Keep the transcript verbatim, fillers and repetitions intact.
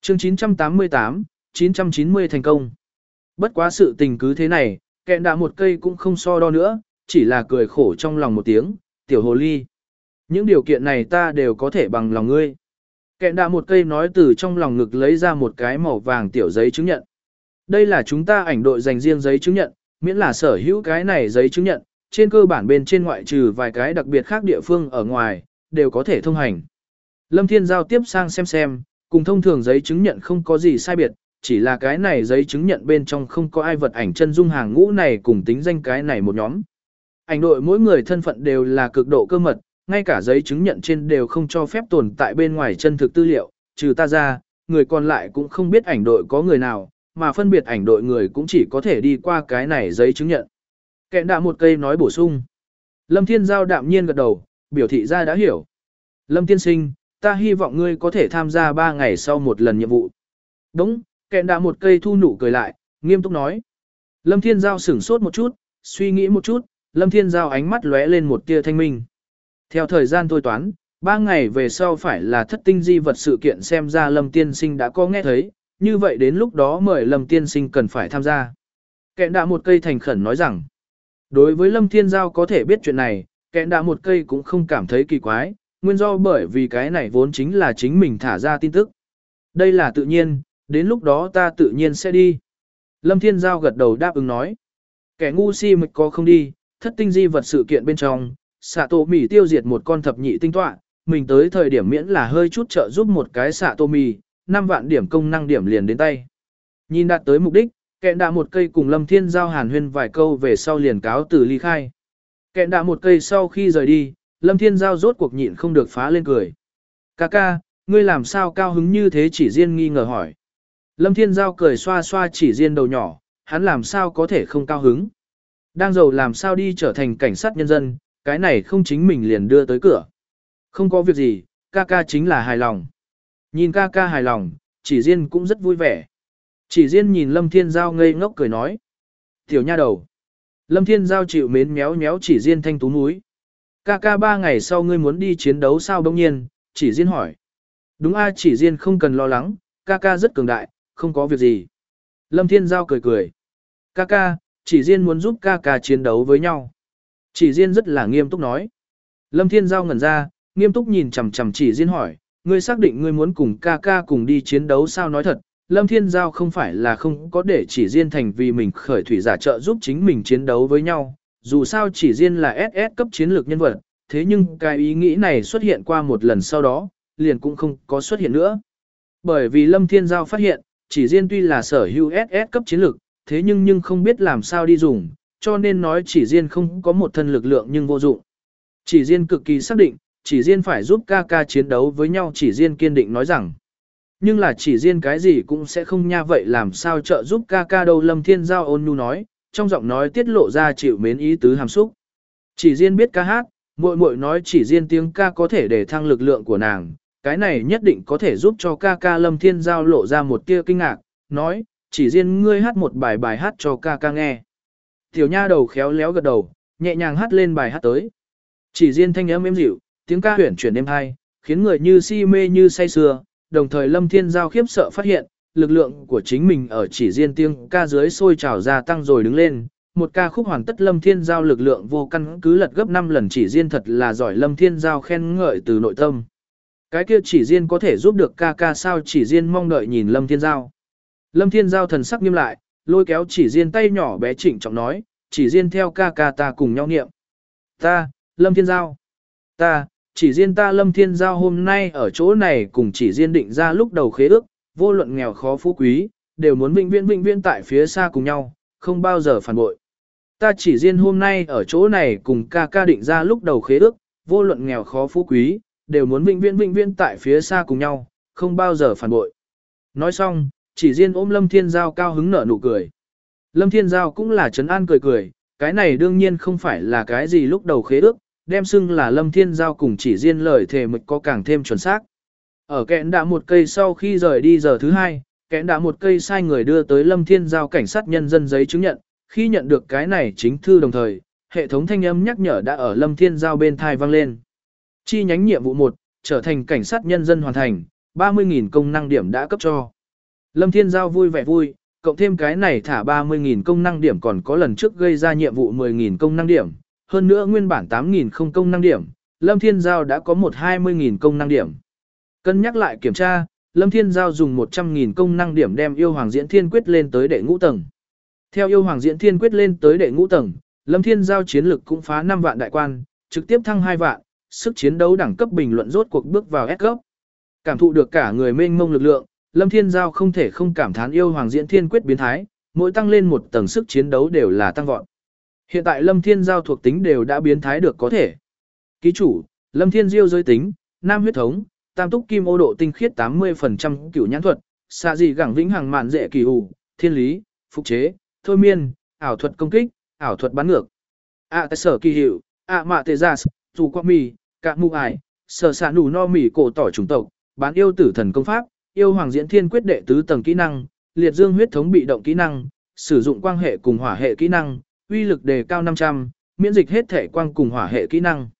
chương chín trăm tám mươi tám, chín trăm chín mươi thành công. Bất quá sự tình cứ thế này, kẹn đã một cây cũng không so đo nữa, chỉ là cười khổ trong lòng một tiếng, tiểu hồ ly. Những điều kiện này ta đều có thể bằng lòng ngươi. Kẹn đã một cây nói từ trong lòng ngực lấy ra một cái màu vàng tiểu giấy chứng nhận. Đây là chúng ta ảnh đội dành riêng giấy chứng nhận, miễn là sở hữu cái này giấy chứng nhận, trên cơ bản bên trên ngoại trừ vài cái đặc biệt khác địa phương ở ngoài, đều có thể thông hành. Lâm Thiên giao tiếp sang xem xem, cùng thông thường giấy chứng nhận không có gì sai biệt, chỉ là cái này giấy chứng nhận bên trong không có ai vật ảnh chân dung hàng ngũ này cùng tính danh cái này một nhóm. Ảnh đội mỗi người thân phận đều là cực độ cơ mật, ngay cả giấy chứng nhận trên đều không cho phép tồn tại bên ngoài chân thực tư liệu, trừ ta ra, người còn lại cũng không biết ảnh đội có người nào, mà phân biệt ảnh đội người cũng chỉ có thể đi qua cái này giấy chứng nhận. Kẹn đạ một cây nói bổ sung. Lâm Thiên giao đạm nhiên gật đầu, biểu thị ra đã hiểu. Lâm tiên sinh, ta hy vọng ngươi có thể tham gia ba ngày sau một lần nhiệm vụ. Đúng, kẹn đạ một cây thu nụ cười lại, nghiêm túc nói. Lâm Thiên giao sửng sốt một chút, suy nghĩ một chút, Lâm Thiên giao ánh mắt lóe lên một tia thanh minh. Theo thời gian thôi toán, ba ngày về sau phải là thất tinh di vật sự kiện, xem ra Lâm tiên sinh đã có nghe thấy, như vậy đến lúc đó mời Lâm tiên sinh cần phải tham gia. Kẹn đạ một cây thành khẩn nói rằng, đối với Lâm Thiên giao có thể biết chuyện này, kẹn đạ một cây cũng không cảm thấy kỳ quái, nguyên do bởi vì cái này vốn chính là chính mình thả ra tin tức. Đây là tự nhiên, đến lúc đó ta tự nhiên sẽ đi. Lâm Thiên giao gật đầu đáp ứng nói. Kẻ ngu si mịch có không đi, thất tinh di vật sự kiện bên trong, xạ tổ mì tiêu diệt một con thập nhị tinh tọa, mình tới thời điểm miễn là hơi chút trợ giúp một cái xạ tổ mì, năm vạn điểm công năng điểm liền đến tay. Nhìn đạt tới mục đích, kẹn đạ một cây cùng Lâm Thiên giao hàn huyên vài câu về sau liền cáo từ ly khai. Kẹn đạ một cây sau khi rời đi, Lâm Thiên giao rốt cuộc nhịn không được phá lên cười. Ca ca, ngươi làm sao cao hứng như thế, chỉ riêng nghi ngờ hỏi. Lâm Thiên giao cười xoa xoa chỉ riêng đầu nhỏ, hắn làm sao có thể không cao hứng. Đang giàu làm sao đi trở thành cảnh sát nhân dân, cái này không chính mình liền đưa tới cửa. Không có việc gì, ca ca chính là hài lòng. Nhìn ca ca hài lòng, chỉ riêng cũng rất vui vẻ. Chỉ riêng nhìn Lâm Thiên giao ngây ngốc cười nói. Tiểu nha đầu. Lâm Thiên giao chịu mến méo méo chỉ riêng thanh tú múi. Ca ca ba ngày sau ngươi muốn đi chiến đấu sao bỗng nhiên, chỉ riêng hỏi. Đúng a, chỉ riêng không cần lo lắng, ca ca rất cường đại, không có việc gì. Lâm Thiên giao cười cười. Ca ca, chỉ riêng muốn giúp ca ca chiến đấu với nhau. Chỉ riêng rất là nghiêm túc nói. Lâm Thiên giao ngẩn ra, nghiêm túc nhìn chằm chằm chỉ riêng hỏi, ngươi xác định ngươi muốn cùng ca ca cùng đi chiến đấu sao? Nói thật, Lâm Thiên giao không phải là không có để chỉ riêng thành vì mình khởi thủy giả trợ giúp chính mình chiến đấu với nhau. Dù sao chỉ riêng là ét ét cấp chiến lược nhân vật, thế nhưng cái ý nghĩ này xuất hiện qua một lần sau đó, liền cũng không có xuất hiện nữa. Bởi vì Lâm Thiên giao phát hiện, chỉ riêng tuy là sở hữu ét ét cấp chiến lược, thế nhưng nhưng không biết làm sao đi dùng, cho nên nói chỉ riêng không có một thân lực lượng nhưng vô dụng. Chỉ riêng cực kỳ xác định, chỉ riêng phải giúp ca ca chiến đấu với nhau, chỉ riêng kiên định nói rằng. Nhưng là chỉ riêng cái gì cũng sẽ không nha, vậy làm sao trợ giúp ca ca đâu? Lâm Thiên giao ôn nhu nói, trong giọng nói tiết lộ ra chịu mến ý tứ hàm xúc. Chỉ riêng biết ca hát, muội muội nói chỉ riêng tiếng ca có thể để thăng lực lượng của nàng, cái này nhất định có thể giúp cho ca ca. Lâm Thiên giao lộ ra một tia kinh ngạc, nói, chỉ riêng ngươi hát một bài bài hát cho ca ca nghe. Tiểu nha đầu khéo léo gật đầu, nhẹ nhàng hát lên bài hát tới. Chỉ riêng thanh âm êm dịu, tiếng ca huyển chuyển êm hay, khiến người như si mê như say sưa. Đồng thời Lâm Thiên giao khiếp sợ phát hiện, lực lượng của chính mình ở chỉ riêng tiếng ca dưới sôi trào gia tăng rồi đứng lên. Một ca khúc hoàn tất, Lâm Thiên giao lực lượng vô căn cứ lật gấp năm lần, chỉ riêng thật là giỏi. Lâm Thiên giao khen ngợi từ nội tâm. Cái kia chỉ riêng có thể giúp được ca ca sao? Chỉ riêng mong đợi nhìn Lâm Thiên giao. Lâm Thiên giao thần sắc nghiêm lại, lôi kéo chỉ riêng tay nhỏ bé trịnh trọng nói, chỉ riêng theo ca ca ta cùng nhau niệm. Ta, Lâm Thiên giao. Ta, chỉ riêng ta Lâm Thiên giao hôm nay ở chỗ này cùng chỉ riêng định ra lúc đầu khế ước, vô luận nghèo khó phú quý, đều muốn vĩnh viễn vĩnh viễn tại phía xa cùng nhau, không bao giờ phản bội. Ta chỉ riêng hôm nay ở chỗ này cùng ca ca định ra lúc đầu khế ước, vô luận nghèo khó phú quý, đều muốn vĩnh viễn vĩnh viễn tại phía xa cùng nhau, không bao giờ phản bội. Nói xong, chỉ riêng ôm Lâm Thiên giao cao hứng nở nụ cười. Lâm Thiên giao cũng là trấn an cười cười, cái này đương nhiên không phải là cái gì lúc đầu khế ước, đem xưng là Lâm Thiên giao cùng chỉ riêng lời thề mực có càng thêm chuẩn xác. Ở kẽn đã một cây sau khi rời đi giờ thứ hai, kẽn đã một cây sai người đưa tới Lâm Thiên giao cảnh sát nhân dân giấy chứng nhận, khi nhận được cái này chính thư đồng thời, hệ thống thanh âm nhắc nhở đã ở Lâm Thiên giao bên thai vang lên. Chi nhánh nhiệm vụ một, trở thành cảnh sát nhân dân hoàn thành, ba mươi nghìn công năng điểm đã cấp cho. Lâm Thiên Giao vui vẻ vui, cộng thêm cái này thả ba mươi nghìn công năng điểm còn có lần trước gây ra nhiệm vụ mười nghìn công năng điểm, hơn nữa nguyên bản tám nghìn không công năng điểm, Lâm Thiên Giao đã có một hai mươi nghìn công năng điểm. Cân nhắc lại kiểm tra, Lâm Thiên Giao dùng một trăm nghìn công năng điểm đem yêu hoàng diễn thiên quyết lên tới đệ ngũ tầng. Theo yêu hoàng diễn thiên quyết lên tới đệ ngũ tầng, Lâm Thiên Giao chiến lực cũng phá năm vạn đại quan, trực tiếp thăng hai vạn, sức chiến đấu đẳng cấp bình luận rốt cuộc bước vào S cấp. Cảm thụ được cả người mênh mông lực lượng, Lâm Thiên Giao không thể không cảm thán yêu hoàng diễn thiên quyết biến thái, mỗi tăng lên một tầng sức chiến đấu đều là tăng vọt. Hiện tại Lâm Thiên Giao thuộc tính đều đã biến thái được có thể. Ký chủ, Lâm Thiên Diêu giới tính, nam huyết thống, tam túc kim ô độ tinh khiết tám mươi phần trăm cửu nhãn thuật, xạ dị gẳng vĩnh hằng mạn dễ kỳ hù, thiên lý, phục chế, thôi miên, ảo thuật công kích, ảo thuật bắn ngược. ạ tại sở kỳ hiệu, ạ mạ tê gia, dù qua mì, cạ mụ ải, sở xạ nủ no mì cổ tỏi chủng tộc, bán yêu tử thần công pháp, yêu hoàng diễn thiên quyết đệ tứ tầng kỹ năng, liệt dương huyết thống bị động kỹ năng, sử dụng quang hệ cùng hỏa hệ kỹ năng, uy lực đề cao năm trăm, miễn dịch hết thể quang cùng hỏa hệ kỹ năng.